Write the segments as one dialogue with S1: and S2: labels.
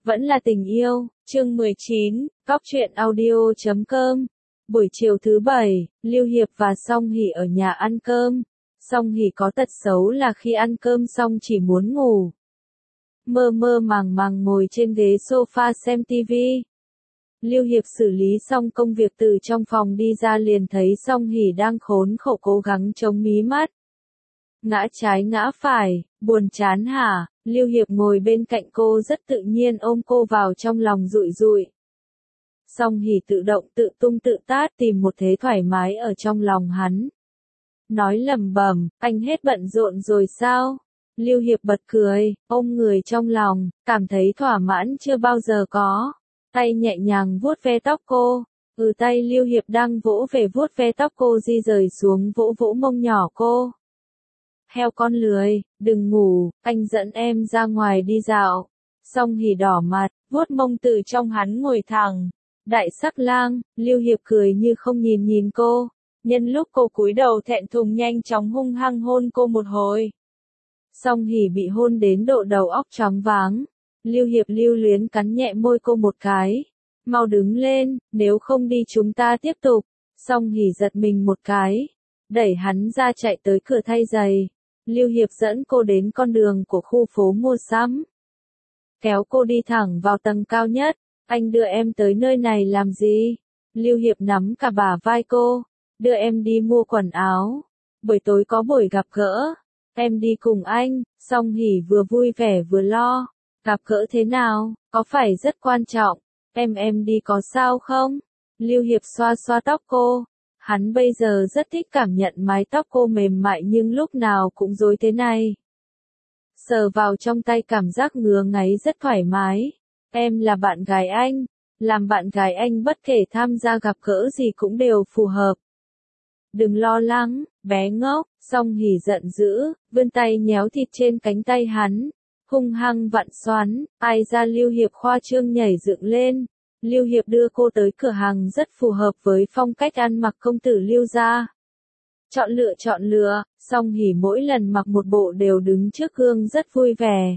S1: Vẫn là tình yêu, chương 19, Cóc truyện audio.com. Buổi chiều thứ Bảy, Lưu Hiệp và Song Hỷ ở nhà ăn cơm. Song Hỷ có tật xấu là khi ăn cơm xong chỉ muốn ngủ. Mơ mơ màng màng ngồi trên ghế sofa xem tivi. Lưu Hiệp xử lý xong công việc từ trong phòng đi ra liền thấy Song Hỷ đang khốn khổ cố gắng chống mí mắt. Ngã trái ngã phải, buồn chán hả? Lưu Hiệp ngồi bên cạnh cô rất tự nhiên ôm cô vào trong lòng dụi dụi. Song Hỷ tự động tự tung tự tát tìm một thế thoải mái ở trong lòng hắn. Nói lẩm bẩm, anh hết bận rộn rồi sao? Lưu Hiệp bật cười, ôm người trong lòng, cảm thấy thỏa mãn chưa bao giờ có. Tay nhẹ nhàng vuốt ve tóc cô. Tay Lưu Hiệp đang vỗ về vuốt ve tóc cô di rời xuống vỗ vỗ mông nhỏ cô. Heo con lười, đừng ngủ, anh dẫn em ra ngoài đi dạo. Song Hỷ đỏ mặt, vuốt mông từ trong hắn ngồi thẳng. Đại sắc lang, Lưu Hiệp cười như không nhìn cô. Nhân lúc cô cúi đầu thẹn thùng nhanh chóng hung hăng hôn cô một hồi. Song Hỷ bị hôn đến độ đầu óc choáng váng. Lưu Hiệp lưu luyến cắn nhẹ môi cô một cái. Mau đứng lên, nếu không đi chúng ta tiếp tục. Song Hỷ giật mình một cái. Đẩy hắn ra chạy tới cửa thay giày. Lưu Hiệp dẫn cô đến con đường của khu phố mua sắm. Kéo cô đi thẳng vào tầng cao nhất. Anh đưa em tới nơi này làm gì? Lưu Hiệp nắm cả bả vai cô. Đưa em đi mua quần áo. Buổi tối có buổi gặp gỡ. Em đi cùng anh. Song Hỷ vừa vui vẻ vừa lo. Gặp gỡ thế nào? Có phải rất quan trọng? Em đi có sao không? Lưu Hiệp xoa xoa tóc cô. Hắn bây giờ rất thích cảm nhận mái tóc cô mềm mại nhưng lúc nào cũng rối thế này. Sờ vào trong tay cảm giác ngứa ngáy rất thoải mái. Em là bạn gái anh. Làm bạn gái anh bất kể tham gia gặp gỡ gì cũng đều phù hợp. Đừng lo lắng, bé ngốc. Song Hỷ giận dữ, vươn tay nhéo thịt trên cánh tay hắn. Hung hăng vặn xoắn, ai ra Lưu Hiệp khoa trương nhảy dựng lên. Lưu Hiệp đưa cô tới cửa hàng rất phù hợp với phong cách ăn mặc công tử Lưu gia. Chọn lựa, Song Hỷ mỗi lần mặc một bộ đều đứng trước gương rất vui vẻ.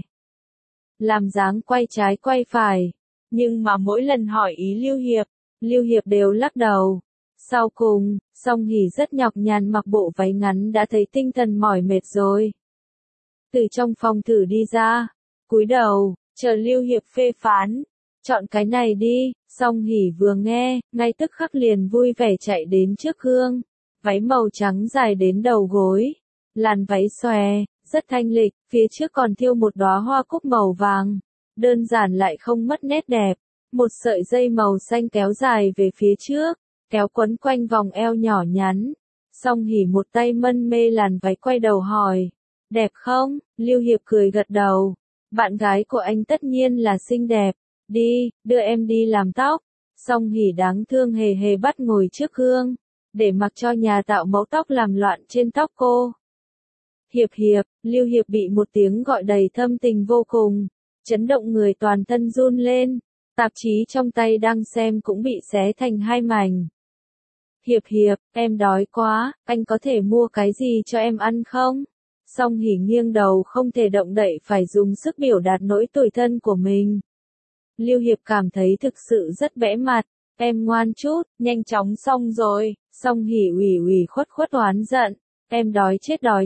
S1: Làm dáng quay trái quay phải. Nhưng mà mỗi lần hỏi ý Lưu Hiệp đều lắc đầu. Sau cùng, Song Hỷ rất nhọc nhằn mặc bộ váy ngắn đã thấy tinh thần mỏi mệt rồi. Từ trong phòng thử đi ra, cúi đầu, chờ Lưu Hiệp phê phán. Chọn cái này đi. Song Hỷ vừa nghe, ngay tức khắc liền vui vẻ chạy đến trước gương. Váy màu trắng dài đến đầu gối. Làn váy xòe, rất thanh lịch, phía trước còn thêu một đóa hoa cúc màu vàng. Đơn giản lại không mất nét đẹp. Một sợi dây màu xanh kéo dài về phía trước, kéo quấn quanh vòng eo nhỏ nhắn. Song Hỷ một tay mân mê làn váy quay đầu hỏi. Đẹp không? Lưu Hiệp cười gật đầu. Bạn gái của anh tất nhiên là xinh đẹp. Đi, đưa em đi làm tóc. Song Hỷ đáng thương hề hề bắt ngồi trước gương, để mặc cho nhà tạo mẫu tóc làm loạn trên tóc cô. Hiệp, Lưu Hiệp bị một tiếng gọi đầy thâm tình vô cùng, chấn động người toàn thân run lên, tạp chí trong tay đang xem cũng bị xé thành hai mảnh. Hiệp, em đói quá, anh có thể mua cái gì cho em ăn không? Song Hỷ nghiêng đầu không thể động đậy phải dùng sức biểu đạt nỗi tủi thân của mình. Lưu Hiệp cảm thấy thực sự rất bẽ mặt. Em ngoan chút, nhanh chóng xong rồi. Song Hỷ ủy khuất oán giận. Em đói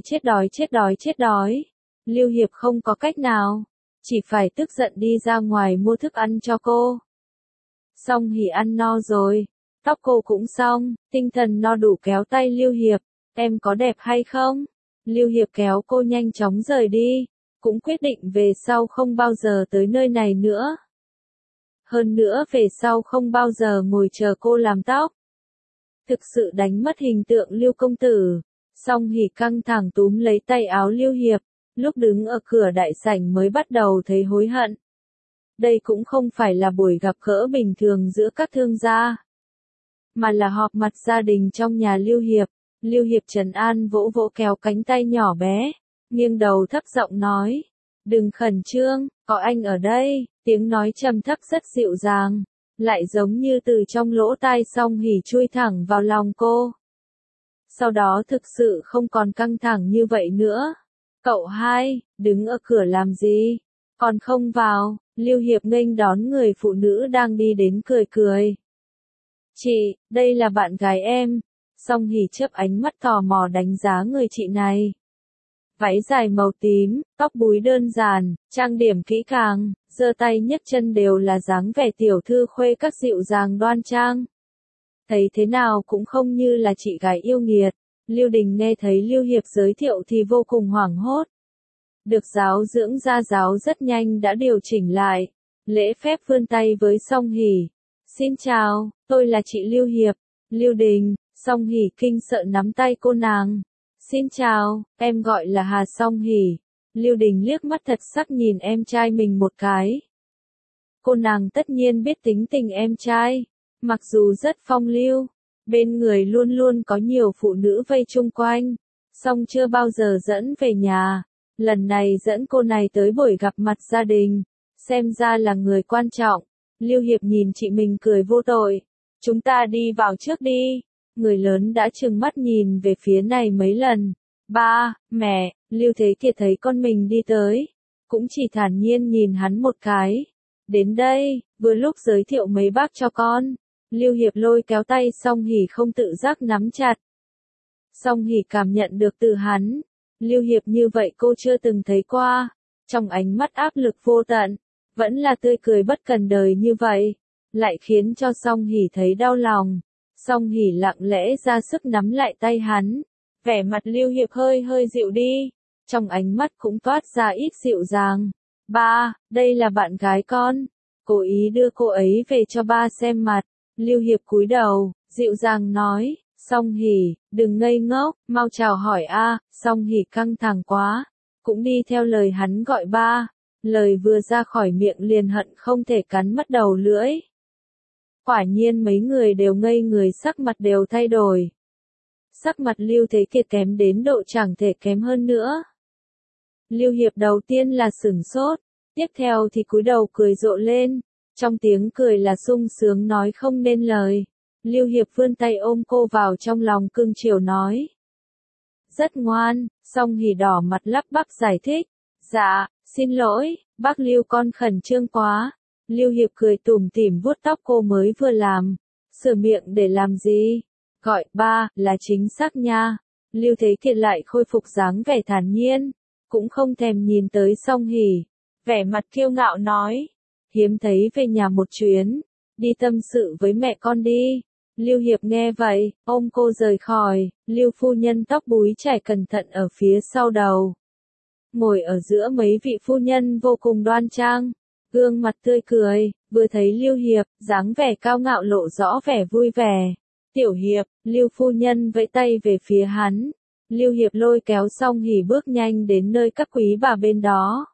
S1: chết đói. Lưu Hiệp không có cách nào, chỉ phải tức giận đi ra ngoài mua thức ăn cho cô. Song Hỷ ăn no rồi, tóc cô cũng xong, tinh thần no đủ kéo tay Lưu Hiệp. Em có đẹp hay không? Lưu Hiệp kéo cô nhanh chóng rời đi, cũng quyết định về sau không bao giờ tới nơi này nữa. Hơn nữa về sau không bao giờ ngồi chờ cô làm tóc. Thực sự đánh mất hình tượng Lưu công tử. Song Hỷ căng thẳng túm lấy tay áo Lưu Hiệp, lúc đứng ở cửa đại sảnh mới bắt đầu thấy hối hận. Đây cũng không phải là buổi gặp gỡ bình thường giữa các thương gia, mà là họp mặt gia đình trong nhà Lưu Hiệp. Lưu Hiệp trấn an vỗ vỗ kéo cánh tay nhỏ bé, nghiêng đầu thấp giọng nói. Đừng khẩn trương, có anh ở đây. Tiếng nói trầm thấp rất dịu dàng, lại giống như từ trong lỗ tai Song Hỷ chui thẳng vào lòng cô. Sau đó thực sự không còn căng thẳng như vậy nữa. Cậu hai, đứng ở cửa làm gì? Còn không vào? Lưu Hiệp nghênh đón người phụ nữ đang đi đến cười cười. Chị, đây là bạn gái em. Song Hỷ chớp ánh mắt tò mò đánh giá người chị này. Váy dài màu tím, tóc búi đơn giản, trang điểm kỹ càng, giơ tay nhấc chân đều là dáng vẻ tiểu thư khuê các dịu dàng đoan trang. Thấy thế nào cũng không như là chị gái yêu nghiệt. Lưu Đình nghe thấy Lưu Hiệp giới thiệu thì vô cùng hoảng hốt. Được giáo dưỡng gia giáo rất nhanh đã điều chỉnh lại. Lễ phép vươn tay với Song Hỷ. Xin chào, tôi là chị Lưu Hiệp. Lưu Đình. Song Hỷ kinh sợ nắm tay cô nàng. Xin chào, em gọi là Hà Song Hỷ. Lưu Đình liếc mắt thật sắc nhìn em trai mình một cái. Cô nàng tất nhiên biết tính tình em trai. Mặc dù rất phong lưu, bên người luôn luôn có nhiều phụ nữ vây chung quanh, song chưa bao giờ dẫn về nhà. Lần này dẫn cô này tới buổi gặp mặt gia đình, xem ra là người quan trọng. Lưu Hiệp nhìn chị mình cười vô tội. Chúng ta đi vào trước đi. Người lớn đã trừng mắt nhìn về phía này mấy lần. Ba, mẹ, Lưu Thế Kiệt thấy con mình đi tới, cũng chỉ thản nhiên nhìn hắn một cái. Đến đây, vừa lúc giới thiệu mấy bác cho con. Lưu Hiệp lôi kéo tay Song Hỷ không tự giác nắm chặt. Song Hỷ cảm nhận được từ hắn. Lưu Hiệp như vậy cô chưa từng thấy qua. Trong ánh mắt áp lực vô tận, vẫn là tươi cười bất cần đời như vậy, lại khiến cho Song Hỷ thấy đau lòng. Song Hỷ lặng lẽ ra sức nắm lại tay hắn. Vẻ mặt Lưu Hiệp hơi hơi dịu đi, trong ánh mắt cũng toát ra ít dịu dàng. Ba, đây là bạn gái con. Cố ý đưa cô ấy về cho ba xem mặt. Lưu Hiệp cúi đầu, dịu dàng nói. Song Hỷ, đừng ngây ngốc, mau chào hỏi a. Song Hỷ căng thẳng quá, cũng đi theo lời hắn gọi ba. Lời vừa ra khỏi miệng liền hận không thể cắn mất đầu lưỡi. Quả nhiên mấy người đều ngây người, sắc mặt đều thay đổi. Sắc mặt Lưu Thế Kiệt kém đến độ chẳng thể kém hơn nữa. Lưu Hiệp đầu tiên là sửng sốt, tiếp theo thì cúi đầu cười rộ lên, trong tiếng cười là sung sướng nói không nên lời. Lưu Hiệp vươn tay ôm cô vào trong lòng cưng chiều nói. Rất ngoan. Song Hỷ đỏ mặt lắp bắp giải thích. Dạ, xin lỗi, bác Lưu con khẩn trương quá. Lưu Hiệp cười tủm tỉm vuốt tóc cô mới vừa làm. Sửa miệng để làm gì? Gọi ba, là chính xác nha. Lưu Thế Kiệt lại khôi phục dáng vẻ thản nhiên, cũng không thèm nhìn tới Song Hỷ. Vẻ mặt kiêu ngạo nói. Hiếm thấy về nhà một chuyến, đi tâm sự với mẹ con đi. Lưu Hiệp nghe vậy, ôm cô rời khỏi. Lưu phu nhân tóc búi chải cẩn thận ở phía sau đầu. Ngồi ở giữa mấy vị phu nhân vô cùng đoan trang, gương mặt tươi cười, vừa thấy Lưu Hiệp, dáng vẻ cao ngạo lộ rõ vẻ vui vẻ. Tiểu Hiệp, Lưu phu nhân vẫy tay về phía hắn. Lưu Hiệp lôi kéo Song Hỷ bước nhanh đến nơi các quý bà bên đó.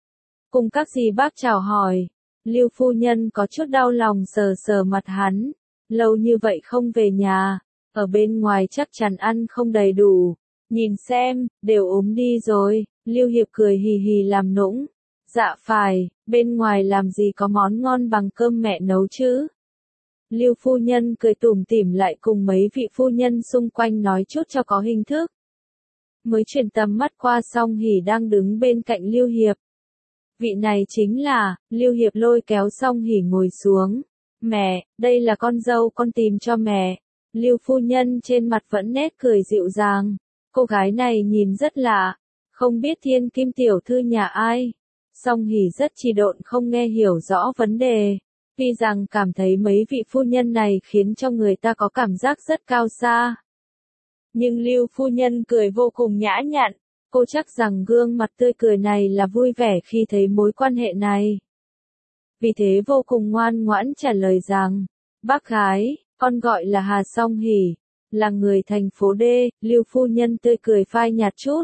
S1: Cùng các dì bác chào hỏi. Lưu phu nhân có chút đau lòng sờ sờ mặt hắn. Lâu như vậy không về nhà, ở bên ngoài chắc chắn ăn không đầy đủ. Nhìn xem, đều ốm đi rồi. Lưu Hiệp cười hì hì làm nũng. Dạ phải, bên ngoài làm gì có món ngon bằng cơm mẹ nấu chứ. Lưu phu nhân cười tủm tỉm lại cùng mấy vị phu nhân xung quanh nói chút cho có hình thức. Mới chuyển tầm mắt qua Song Hỷ đang đứng bên cạnh Lưu Hiệp. Vị này chính là. Lưu Hiệp lôi kéo Song Hỷ ngồi xuống. Mẹ, đây là con dâu con tìm cho mẹ. Lưu phu nhân trên mặt vẫn nét cười dịu dàng. Cô gái này nhìn rất lạ, không biết thiên kim tiểu thư nhà ai. Song Hỷ rất trì độn không nghe hiểu rõ vấn đề. Tuy rằng cảm thấy mấy vị phu nhân này khiến cho người ta có cảm giác rất cao xa. Nhưng Lưu phu nhân cười vô cùng nhã nhặn. Cô chắc rằng gương mặt tươi cười này là vui vẻ khi thấy mối quan hệ này. Vì thế vô cùng ngoan ngoãn trả lời rằng, bác gái, con gọi là Hà Song Hỷ, là người thành phố D. Lưu phu nhân tươi cười phai nhạt chút.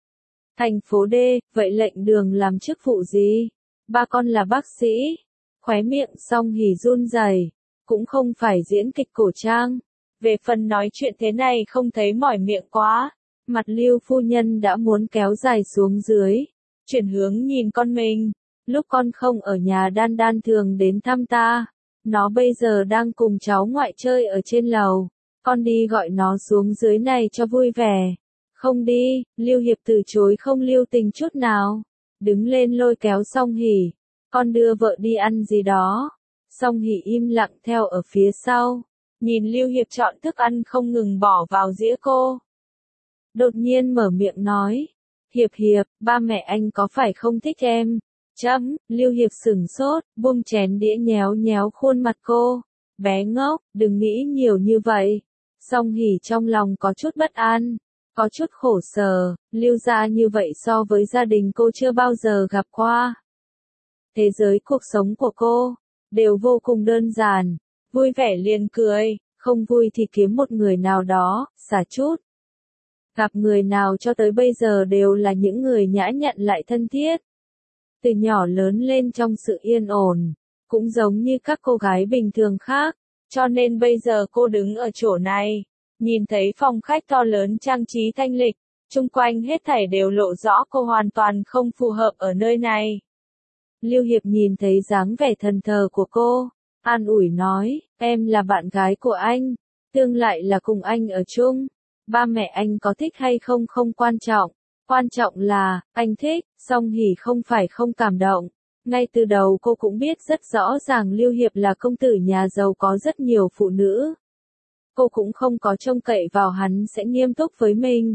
S1: Thành phố D, vậy lệnh đường làm chức vụ gì? Ba con là bác sĩ. Khóe miệng Song Hỷ run rẩy, cũng không phải diễn kịch cổ trang. Về phần nói chuyện thế này không thấy mỏi miệng quá. Mặt Lưu phu nhân đã muốn kéo dài xuống dưới, chuyển hướng nhìn con mình. Lúc con không ở nhà Đan Đan thường đến thăm ta. Nó bây giờ đang cùng cháu ngoại chơi ở trên lầu. Con đi gọi nó xuống dưới này cho vui vẻ. Không đi. Lưu Hiệp từ chối không lưu tình chút nào. Đứng lên lôi kéo Song Hỷ. con đưa vợ đi ăn gì đó. Song Hỷ im lặng theo ở phía sau, nhìn Lưu Hiệp chọn thức ăn không ngừng bỏ vào dĩa cô. Đột nhiên mở miệng nói, Hiệp Hiệp, ba mẹ anh có phải không thích em? Lưu Hiệp sửng sốt, buông chén đĩa nhéo nhéo khuôn mặt cô. Bé ngốc, đừng nghĩ nhiều như vậy. Song Hỷ trong lòng có chút bất an, có chút khổ sở, Lưu gia như vậy so với gia đình cô chưa bao giờ gặp qua. Thế giới cuộc sống của cô, đều vô cùng đơn giản, vui vẻ liền cười, không vui thì kiếm một người nào đó, xả chút. Gặp người nào cho tới bây giờ đều là những người nhã nhặn lại thân thiết. Từ nhỏ lớn lên trong sự yên ổn, cũng giống như các cô gái bình thường khác, cho nên bây giờ cô đứng ở chỗ này, nhìn thấy phòng khách to lớn trang trí thanh lịch, chung quanh hết thảy đều lộ rõ cô hoàn toàn không phù hợp ở nơi này. Lưu Hiệp nhìn thấy dáng vẻ thần thờ của cô, an ủi nói, em là bạn gái của anh, tương lai là cùng anh ở chung, ba mẹ anh có thích hay không không quan trọng, quan trọng là, anh thích. Song Hỷ không phải không cảm động, ngay từ đầu cô cũng biết rất rõ ràng Lưu Hiệp là công tử nhà giàu có rất nhiều phụ nữ. Cô cũng không có trông cậy vào hắn sẽ nghiêm túc với mình.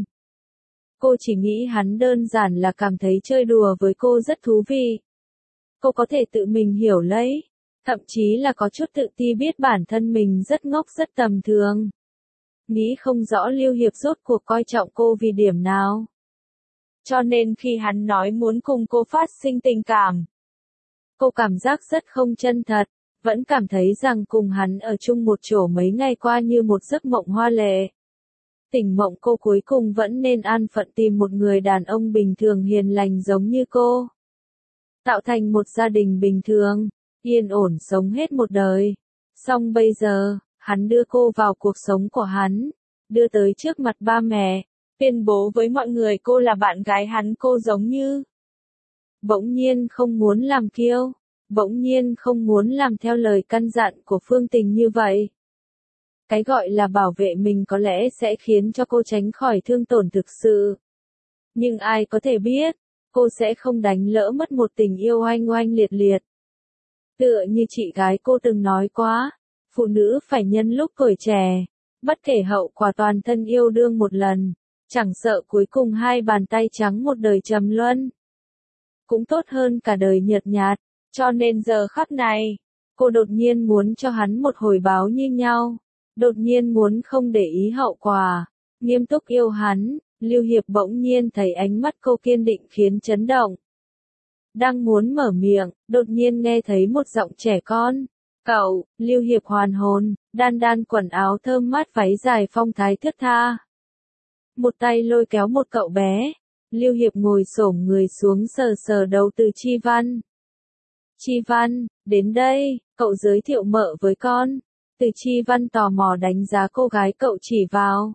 S1: Cô chỉ nghĩ hắn đơn giản là cảm thấy chơi đùa với cô rất thú vị. Cô có thể tự mình hiểu lấy, thậm chí là có chút tự ti biết bản thân mình rất ngốc rất tầm thường. Nghĩ không rõ Lưu Hiệp rốt cuộc coi trọng cô vì điểm nào. Cho nên khi hắn nói muốn cùng cô phát sinh tình cảm, cô cảm giác rất không chân thật, vẫn cảm thấy rằng cùng hắn ở chung một chỗ mấy ngày qua như một giấc mộng hoa lệ. Tỉnh mộng cô cuối cùng vẫn nên an phận tìm một người đàn ông bình thường hiền lành giống như cô. Tạo thành một gia đình bình thường, yên ổn sống hết một đời. Song bây giờ, hắn đưa cô vào cuộc sống của hắn, đưa tới trước mặt ba mẹ, tuyên bố với mọi người cô là bạn gái hắn. Cô giống như bỗng nhiên không muốn làm kiêu, bỗng nhiên không muốn làm theo lời căn dặn của Phương Tình như vậy. Cái gọi là bảo vệ mình có lẽ sẽ khiến cho cô tránh khỏi thương tổn thực sự. Nhưng ai có thể biết, cô sẽ không đánh lỡ mất một tình yêu oanh oanh liệt liệt. Tựa như chị gái cô từng nói quá, phụ nữ phải nhân lúc tuổi trẻ, bất kể hậu quả toàn thân yêu đương một lần, chẳng sợ cuối cùng hai bàn tay trắng một đời trầm luân. Cũng tốt hơn cả đời nhợt nhạt, cho nên giờ khắc này, cô đột nhiên muốn cho hắn một hồi báo như nhau, đột nhiên muốn không để ý hậu quả, nghiêm túc yêu hắn. Lưu Hiệp bỗng nhiên thấy ánh mắt cô kiên định khiến chấn động. Đang muốn mở miệng, đột nhiên nghe thấy một giọng trẻ con. Cậu, Lưu Hiệp hoàn hồn, đan đan quần áo thơm mát váy dài phong thái thướt tha. Một tay lôi kéo một cậu bé. Lưu Hiệp ngồi xổm người xuống sờ sờ đầu Từ Chi Văn. Chi Văn, đến đây, cậu giới thiệu mợ với con. Từ Chi Văn tò mò đánh giá cô gái cậu chỉ vào.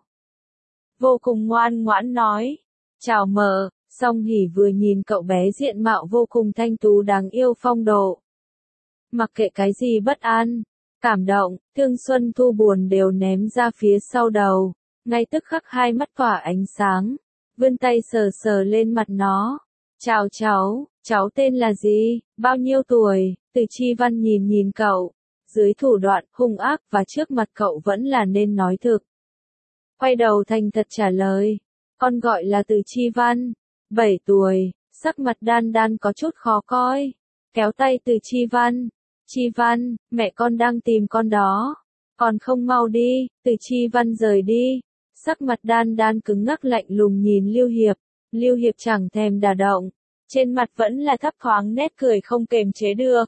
S1: Vô cùng ngoan ngoãn nói, chào mợ. Song Hỷ vừa nhìn cậu bé diện mạo vô cùng thanh tú đáng yêu phong độ. Mặc kệ cái gì bất an, cảm động, thương xuân thu buồn đều ném ra phía sau đầu, ngay tức khắc hai mắt tỏa ánh sáng, vươn tay sờ sờ lên mặt nó. Chào cháu tên là gì, bao nhiêu tuổi? Từ Chi Văn nhìn nhìn cậu, dưới thủ đoạn hung ác và trước mặt cậu vẫn là nên nói thực. Quay đầu thành thật trả lời, con gọi là Từ Chi Văn, 7 tuổi, sắc mặt đan đan có chút khó coi, kéo tay Từ Chi Văn. Chi Văn, mẹ con đang tìm con đó, còn không mau đi. Từ Chi Văn rời đi, sắc mặt đan đan cứng ngắc lạnh lùng nhìn Lưu Hiệp. Lưu Hiệp chẳng thèm đả động, trên mặt vẫn là thấp thoáng nét cười không kềm chế được.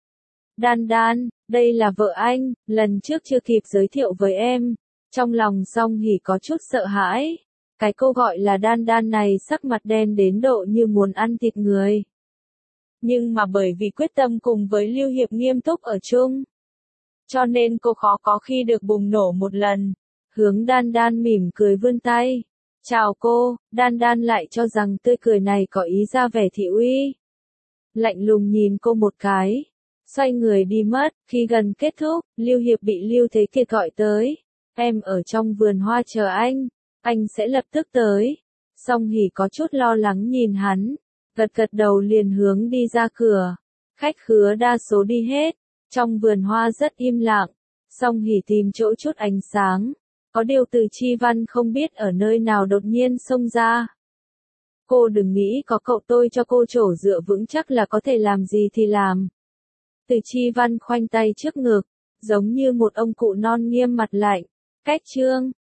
S1: Đan đan, đây là vợ anh, lần trước chưa kịp giới thiệu với em. Trong lòng Song Hỷ có chút sợ hãi. Cái cô gọi là đan đan này sắc mặt đen đến độ như muốn ăn thịt người. Nhưng mà bởi vì quyết tâm cùng với Lưu Hiệp nghiêm túc ở chung, cho nên cô khó có khi được bùng nổ một lần. Hướng đan đan mỉm cười vươn tay. Chào cô. Đan đan lại cho rằng tươi cười này có ý ra vẻ thị uy. Lạnh lùng nhìn cô một cái, xoay người đi mất. Khi gần kết thúc, Lưu Hiệp bị Lưu Thế Kiệt gọi tới. Em ở trong vườn hoa chờ anh sẽ lập tức tới. Song Hỷ có chút lo lắng nhìn hắn, gật gật đầu liền hướng đi ra cửa. Khách khứa đa số đi hết, trong vườn hoa rất im lặng, Song Hỷ tìm chỗ chút ánh sáng, có điều Từ Chi Văn không biết ở nơi nào đột nhiên xông ra. Cô đừng nghĩ có cậu tôi cho cô chỗ dựa vững chắc là có thể làm gì thì làm. Từ Chi Văn khoanh tay trước ngực, giống như một ông cụ non nghiêm mặt lạnh. Cách chương